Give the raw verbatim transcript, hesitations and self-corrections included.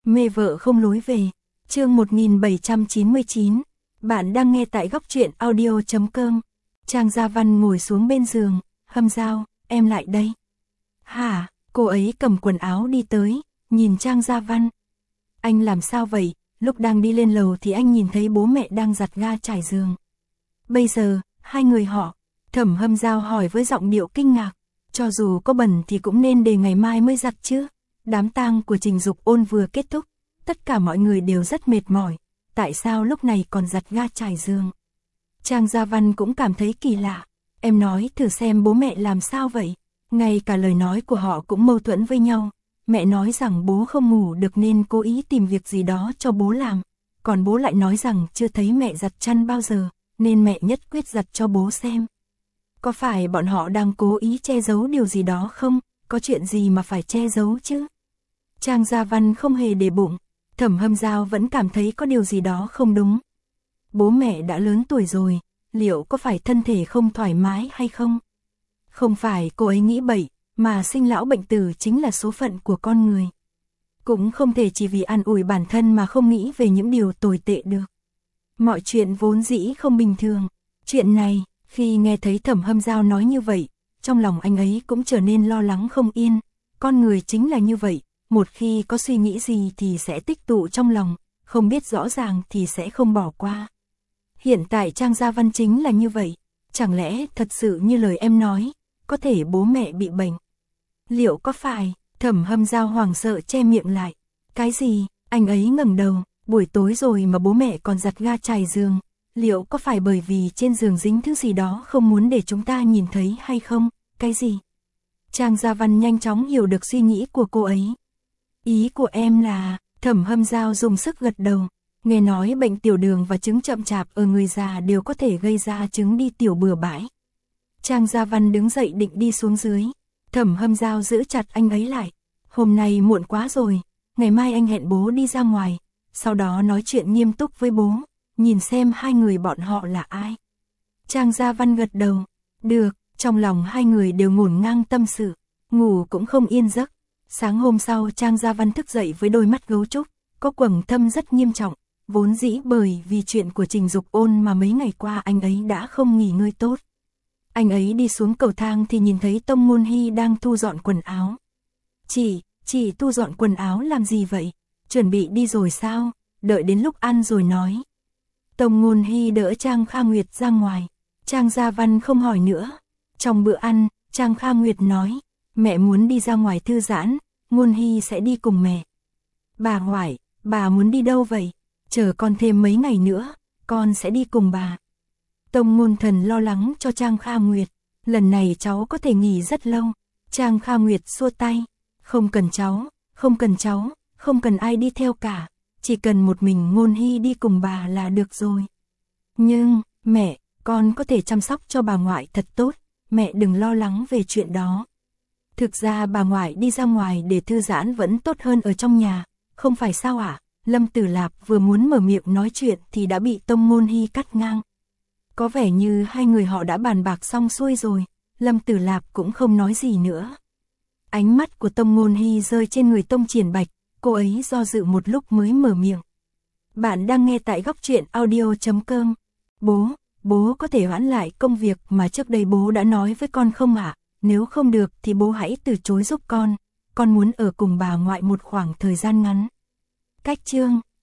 Mê vợ không lối về. Chương một nghìn bảy trăm chín mươi chín. Bạn đang nghe tại góc truyện audio chấm com. Trang Gia Văn ngồi xuống bên giường, Hâm Dao, em lại đây. Hả? Cô ấy cầm quần áo đi tới, nhìn Trang Gia Văn. Anh làm sao vậy? Lúc đang đi lên lầu thì anh nhìn thấy bố mẹ đang giặt ga trải giường. Bây giờ, hai người họ, Thẩm Hâm Dao hỏi với giọng điệu kinh ngạc. Cho dù có bẩn thì cũng nên để ngày mai mới giặt chứ. Đám tang của Trình Dục Ôn vừa kết thúc, tất cả mọi người đều rất mệt mỏi. Tại sao lúc này còn giặt ga trải giường? Trang Gia Văn cũng cảm thấy kỳ lạ. Em nói thử xem bố mẹ làm sao vậy? Ngay cả lời nói của họ cũng mâu thuẫn với nhau. Mẹ nói rằng bố không ngủ được nên cố ý tìm việc gì đó cho bố làm. Còn bố lại nói rằng chưa thấy mẹ giặt chăn bao giờ, nên mẹ nhất quyết giặt cho bố xem. Có phải bọn họ đang cố ý che giấu điều gì đó không? Có chuyện gì mà phải che giấu chứ? Trang Gia Văn không hề để bụng. Thẩm Hâm Dao vẫn cảm thấy có điều gì đó không đúng. Bố mẹ đã lớn tuổi rồi, liệu có phải thân thể không thoải mái hay không? Không phải cô ấy nghĩ bậy, mà sinh lão bệnh tử chính là số phận của con người. Cũng không thể chỉ vì an ủi bản thân mà không nghĩ về những điều tồi tệ được. Mọi chuyện vốn dĩ không bình thường. Chuyện này, khi nghe thấy Thẩm Hâm Dao nói như vậy, trong lòng anh ấy cũng trở nên lo lắng không yên. Con người chính là như vậy, một khi có suy nghĩ gì thì sẽ tích tụ trong lòng, không biết rõ ràng thì sẽ không bỏ qua. Hiện tại Trang Gia Văn chính là như vậy. Chẳng lẽ thật sự như lời em nói, có thể bố mẹ bị bệnh? Liệu có phải? Thẩm Hâm Dao hoảng sợ che miệng lại. Cái gì? Anh ấy ngẩng đầu. Buổi tối rồi mà bố mẹ còn giặt ga trải giường. Liệu có phải bởi vì trên giường dính thứ gì đó không muốn để chúng ta nhìn thấy hay không? Cái gì? Trang Gia Văn nhanh chóng hiểu được suy nghĩ của cô ấy. Ý của em là... Thẩm Hâm Dao dùng sức gật đầu. Nghe nói bệnh tiểu đường và chứng chậm chạp ở người già đều có thể gây ra chứng đi tiểu bừa bãi. Trang Gia Văn đứng dậy định đi xuống dưới. Thẩm Hâm Dao giữ chặt anh ấy lại. Hôm nay muộn quá rồi, ngày mai anh hẹn bố đi ra ngoài, sau đó nói chuyện nghiêm túc với bố, nhìn xem hai người bọn họ là ai. Trang Gia Văn gật đầu. Được, trong lòng hai người đều ngổn ngang tâm sự, ngủ cũng không yên giấc. Sáng hôm sau Trang Gia Văn thức dậy với đôi mắt gấu trúc, có quầng thâm rất nghiêm trọng, vốn dĩ bởi vì chuyện của Trình Dục Ôn mà mấy ngày qua anh ấy đã không nghỉ ngơi tốt. Anh ấy đi xuống cầu thang thì nhìn thấy Tông Ngôn Hy đang thu dọn quần áo. Chị, chị thu dọn quần áo làm gì vậy? Chuẩn bị đi rồi sao? Đợi đến lúc ăn rồi nói. Tông Ngôn Hy đỡ Trang Kha Nguyệt ra ngoài. Trang Gia Văn không hỏi nữa. Trong bữa ăn, Trang Kha Nguyệt nói, mẹ muốn đi ra ngoài thư giãn, Ngôn Hy sẽ đi cùng mẹ. Bà ngoại, bà muốn đi đâu vậy? Chờ con thêm mấy ngày nữa, con sẽ đi cùng bà. Tông Ngôn Thần lo lắng cho Trang Kha Nguyệt, lần này cháu có thể nghỉ rất lâu. Trang Kha Nguyệt xua tay, không cần cháu, không cần cháu, không cần ai đi theo cả, chỉ cần một mình Ngôn Hy đi cùng bà là được rồi. Nhưng, mẹ, con có thể chăm sóc cho bà ngoại thật tốt, mẹ đừng lo lắng về chuyện đó. Thực ra bà ngoại đi ra ngoài để thư giãn vẫn tốt hơn ở trong nhà, không phải sao ạ? À? Lâm Tử Lạp vừa muốn mở miệng nói chuyện thì đã bị Tông Ngôn Hy cắt ngang. Có vẻ như hai người họ đã bàn bạc xong xuôi rồi, Lâm Tử Lạp cũng không nói gì nữa. Ánh mắt của Tông Ngôn Hy rơi trên người Tông Triển Bạch, cô ấy do dự một lúc mới mở miệng. Bạn đang nghe tại góc truyện audio chấm com. Bố, bố có thể hoãn lại công việc mà trước đây bố đã nói với con không ạ? À? Nếu không được thì bố hãy từ chối giúp con, con muốn ở cùng bà ngoại một khoảng thời gian ngắn. Cách chương